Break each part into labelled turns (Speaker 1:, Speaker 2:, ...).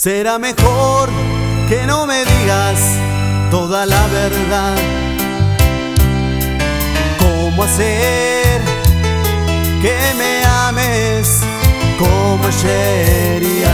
Speaker 1: Será mejor que no me digas toda la verdad. ¿Cómo hacer que me ames como ayer y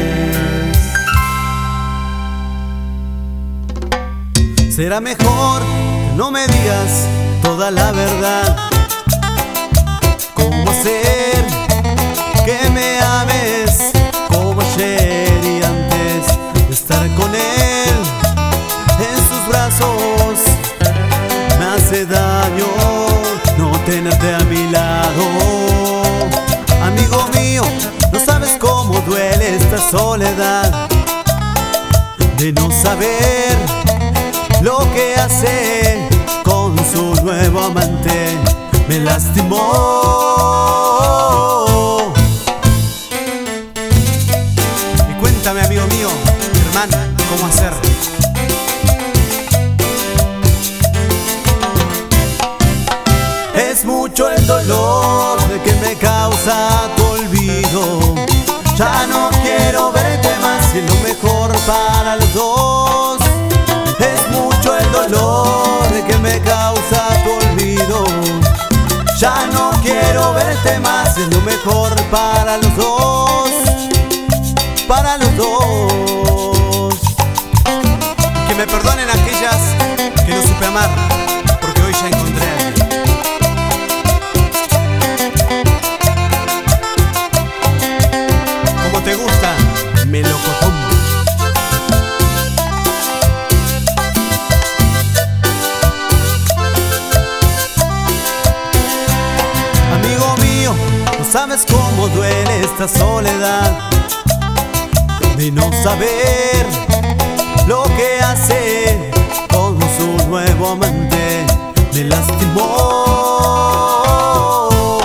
Speaker 1: antes? Será mejor que no me digas toda la verdad. ¿Cómo hacer que me ames como ayer y antes? Estar con él en sus brazos me hace daño, no tenerte a mi lado. Amigo mío, no sabes cómo duele esta soledad de no saber lo que hace con su nuevo amante. Me lastimó. Y cuéntame, amigo mío, hermano, ¿cómo hacer? Es mucho el dolor que me causa tu olvido. Ya no quiero verte más y es lo mejor para los dos. Es mucho el dolor que me causa tu olvido. Ya no quiero verte más, es lo mejor para los dos, para los dos. Que me perdonen aquellas que no supe amar, porque hoy ya encontré a alguien. Como te gusta, melocotón. ¿Sabes cómo duele esta soledad de no saber lo que hace con su nuevo amante? Me lastimó.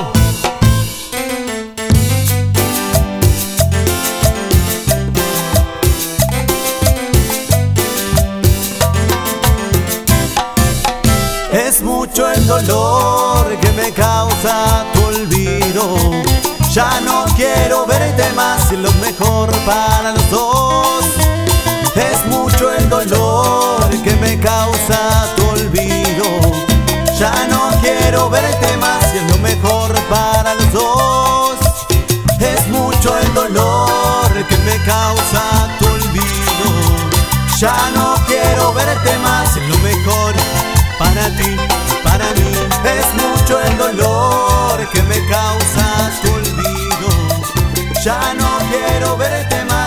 Speaker 1: Es mucho el dolor que me causa tu olvido. Ya no quiero verte más y lo mejor para los dos. Es mucho el dolor que me causa tu olvido. Ya no quiero verte más y es lo mejor para los dos. Es mucho el dolor que me causa tu olvido. Ya no quiero verte más y es lo mejor para ti, para mí. Es mucho el dolor que me causa tu olvido. Ya no quiero verte más.